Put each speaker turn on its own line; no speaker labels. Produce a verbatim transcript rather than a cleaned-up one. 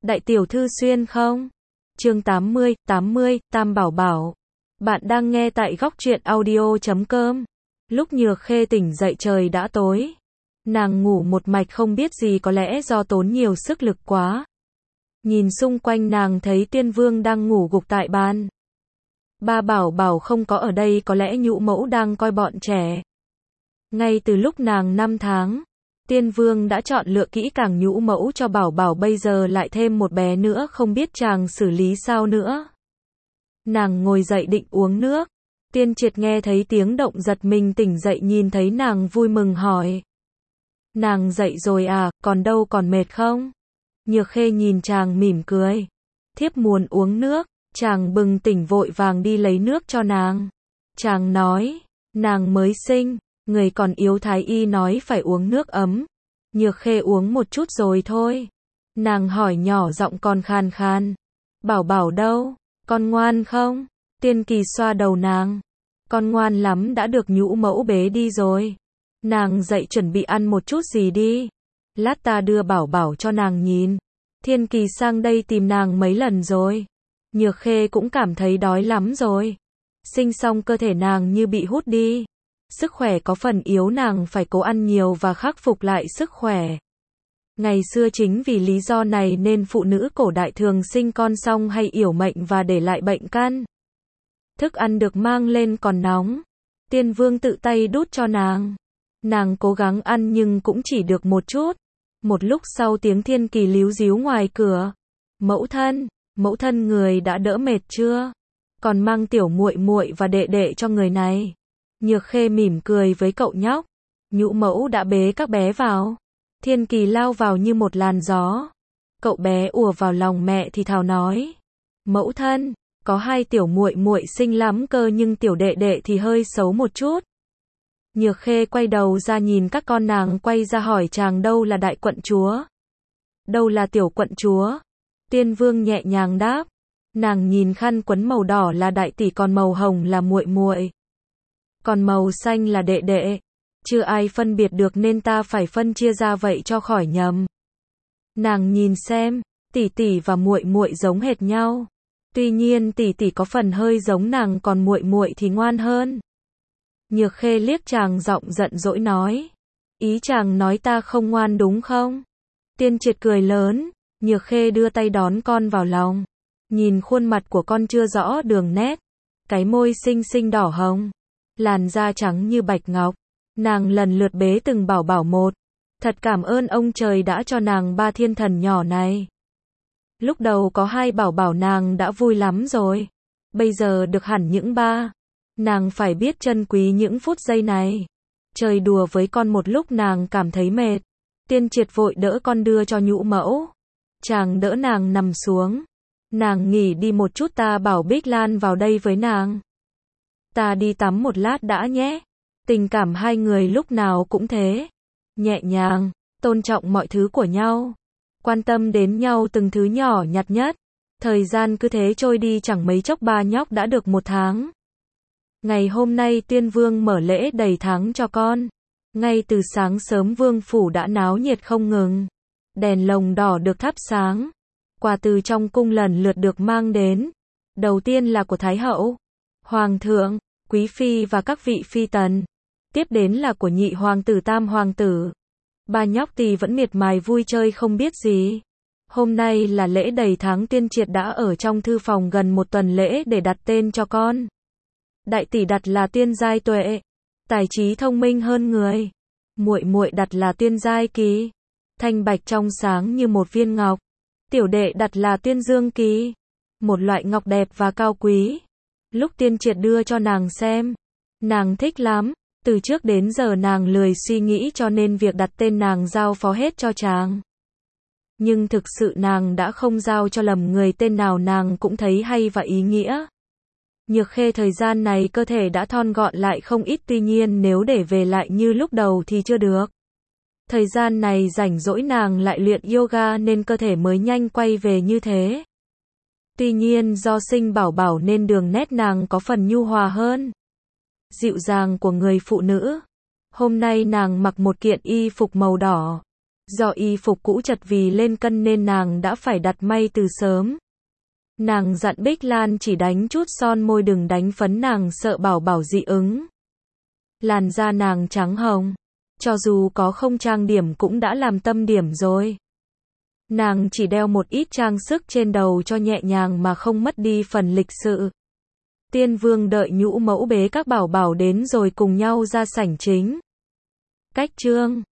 Đại tiểu thư xuyên không? Chương tám mươi, tám mươi, Tam Bảo Bảo. Bạn đang nghe tại góc truyện audio chấm com. Lúc Nhược Khê tỉnh dậy trời đã tối. Nàng ngủ một mạch không biết gì, có lẽ do tốn nhiều sức lực quá. Nhìn xung quanh nàng thấy Tiên Vương đang ngủ gục tại bàn. Ba Bảo Bảo không có ở đây, có lẽ Nhũ Mẫu đang coi bọn trẻ. Ngay từ lúc nàng năm tháng, Tiên Vương đã chọn lựa kỹ càng Nhũ Mẫu cho Bảo Bảo, bây giờ lại thêm một bé nữa, không biết chàng xử lý sao nữa. Nàng ngồi dậy định uống nước. Tiên Triệt nghe thấy tiếng động giật mình tỉnh dậy, nhìn thấy nàng vui mừng hỏi. Nàng dậy rồi à, còn đâu, còn mệt không? Nhược Khê nhìn chàng mỉm cười. Thiếp muốn uống nước. Chàng bừng tỉnh vội vàng đi lấy nước cho nàng. Chàng nói, nàng mới sinh, người còn yếu, thái y nói phải uống nước ấm. Nhược Khê uống một chút rồi thôi. Nàng hỏi nhỏ giọng còn khan khan. Bảo Bảo đâu? Con ngoan không? Tiên Kỳ xoa đầu nàng. Con ngoan lắm, đã được Nhũ Mẫu bế đi rồi. Nàng dậy chuẩn bị ăn một chút gì đi. Lát ta đưa Bảo Bảo cho nàng nhìn. Thiên Kỳ sang đây tìm nàng mấy lần rồi. Nhược Khê cũng cảm thấy đói lắm rồi. Sinh xong cơ thể nàng như bị hút đi. Sức khỏe có phần yếu, nàng phải cố ăn nhiều và khắc phục lại sức khỏe. Ngày xưa chính vì lý do này nên phụ nữ cổ đại thường sinh con xong hay yểu mệnh và để lại bệnh căn. Thức ăn được mang lên còn nóng. Tiên Vương tự tay đút cho nàng. Nàng cố gắng ăn nhưng cũng chỉ được một chút. Một lúc sau tiếng Thiên Kỳ líu díu ngoài cửa. Mẫu thân, mẫu thân người đã đỡ mệt chưa? Còn mang tiểu muội muội và đệ đệ cho người này. Nhược Khê mỉm cười với cậu nhóc. Nhũ Mẫu đã bế các bé vào. Thiên Kỳ lao vào như một làn gió. Cậu bé ùa vào lòng mẹ thì thào nói. Mẫu thân, có hai tiểu muội muội xinh lắm cơ, nhưng tiểu đệ đệ thì hơi xấu một chút. Nhược Khê quay đầu ra nhìn các con, nàng quay ra hỏi chàng đâu là đại quận chúa? Đâu là tiểu quận chúa? Tiên Vương nhẹ nhàng đáp. Nàng nhìn khăn quấn màu đỏ là đại tỷ, còn màu hồng là muội muội. Còn màu xanh là đệ đệ. Chưa ai phân biệt được nên ta phải phân chia ra vậy cho khỏi nhầm. Nàng nhìn xem, tỷ tỷ và muội muội giống hệt nhau. Tuy nhiên tỷ tỷ có phần hơi giống nàng, còn muội muội thì ngoan hơn. Nhược Khê liếc chàng, giọng giận dỗi nói. Ý chàng nói ta không ngoan đúng không? Tiên Triệt cười lớn. Nhược Khê đưa tay đón con vào lòng. Nhìn khuôn mặt của con chưa rõ đường nét. Cái môi xinh xinh đỏ hồng. Làn da trắng như bạch ngọc. Nàng lần lượt bế từng Bảo Bảo một. Thật cảm ơn ông trời đã cho nàng ba thiên thần nhỏ này. Lúc đầu có hai Bảo Bảo nàng đã vui lắm rồi. Bây giờ được hẳn những ba. Nàng phải biết trân quý những phút giây này. Chơi đùa với con một lúc nàng cảm thấy mệt. Tiên Triệt vội đỡ con đưa cho Nhũ Mẫu. Chàng đỡ nàng nằm xuống. Nàng nghỉ đi một chút, ta bảo Bích Lan vào đây với nàng. Ta đi tắm một lát đã nhé. Tình cảm hai người lúc nào cũng thế. Nhẹ nhàng, tôn trọng mọi thứ của nhau. Quan tâm đến nhau từng thứ nhỏ nhặt nhất. Thời gian cứ thế trôi đi, chẳng mấy chốc ba nhóc đã được một tháng. Ngày hôm nay Tiên Vương mở lễ đầy tháng cho con. Ngay từ sáng sớm vương phủ đã náo nhiệt không ngừng. Đèn lồng đỏ được thắp sáng. Quà từ trong cung lần lượt được mang đến. Đầu tiên là của Thái hậu, Hoàng thượng, Quý phi và các vị phi tần. Tiếp đến là của nhị hoàng tử, tam hoàng tử. Ba nhóc tỳ vẫn miệt mài vui chơi không biết gì. Hôm nay là lễ đầy tháng, Tiên Triệt đã ở trong thư phòng gần một tuần lễ để đặt tên cho con. Đại tỷ đặt là Tiên Giai Tuệ, tài trí thông minh hơn người. Muội muội đặt là Tiên Giai Kỳ, thanh bạch trong sáng như một viên ngọc. Tiểu đệ đặt là Tiên Dương Kỳ, một loại ngọc đẹp và cao quý. Lúc Tiên Triệt đưa cho nàng xem, nàng thích lắm. Từ trước đến giờ nàng lười suy nghĩ cho nên việc đặt tên nàng giao phó hết cho chàng. Nhưng thực sự nàng đã không giao cho lầm người, tên nào nàng cũng thấy hay và ý nghĩa. Nhược Khê thời gian này cơ thể đã thon gọn lại không ít, tuy nhiên nếu để về lại như lúc đầu thì chưa được. Thời gian này rảnh rỗi nàng lại luyện yoga nên cơ thể mới nhanh quay về như thế. Tuy nhiên do sinh Bảo Bảo nên đường nét nàng có phần nhu hòa hơn. Dịu dàng của người phụ nữ. Hôm nay nàng mặc một kiện y phục màu đỏ. Do y phục cũ chật vì lên cân nên nàng đã phải đặt may từ sớm. Nàng dặn Bích Lan chỉ đánh chút son môi đừng đánh phấn, nàng sợ Bảo Bảo dị ứng. Làn da nàng trắng hồng, cho dù có không trang điểm cũng đã làm tâm điểm rồi. Nàng chỉ đeo một ít trang sức trên đầu cho nhẹ nhàng mà không mất đi phần lịch sự. Tiên Vương đợi nhũ mẫu bế các bảo bảo đến rồi cùng nhau ra sảnh chính. Cách chương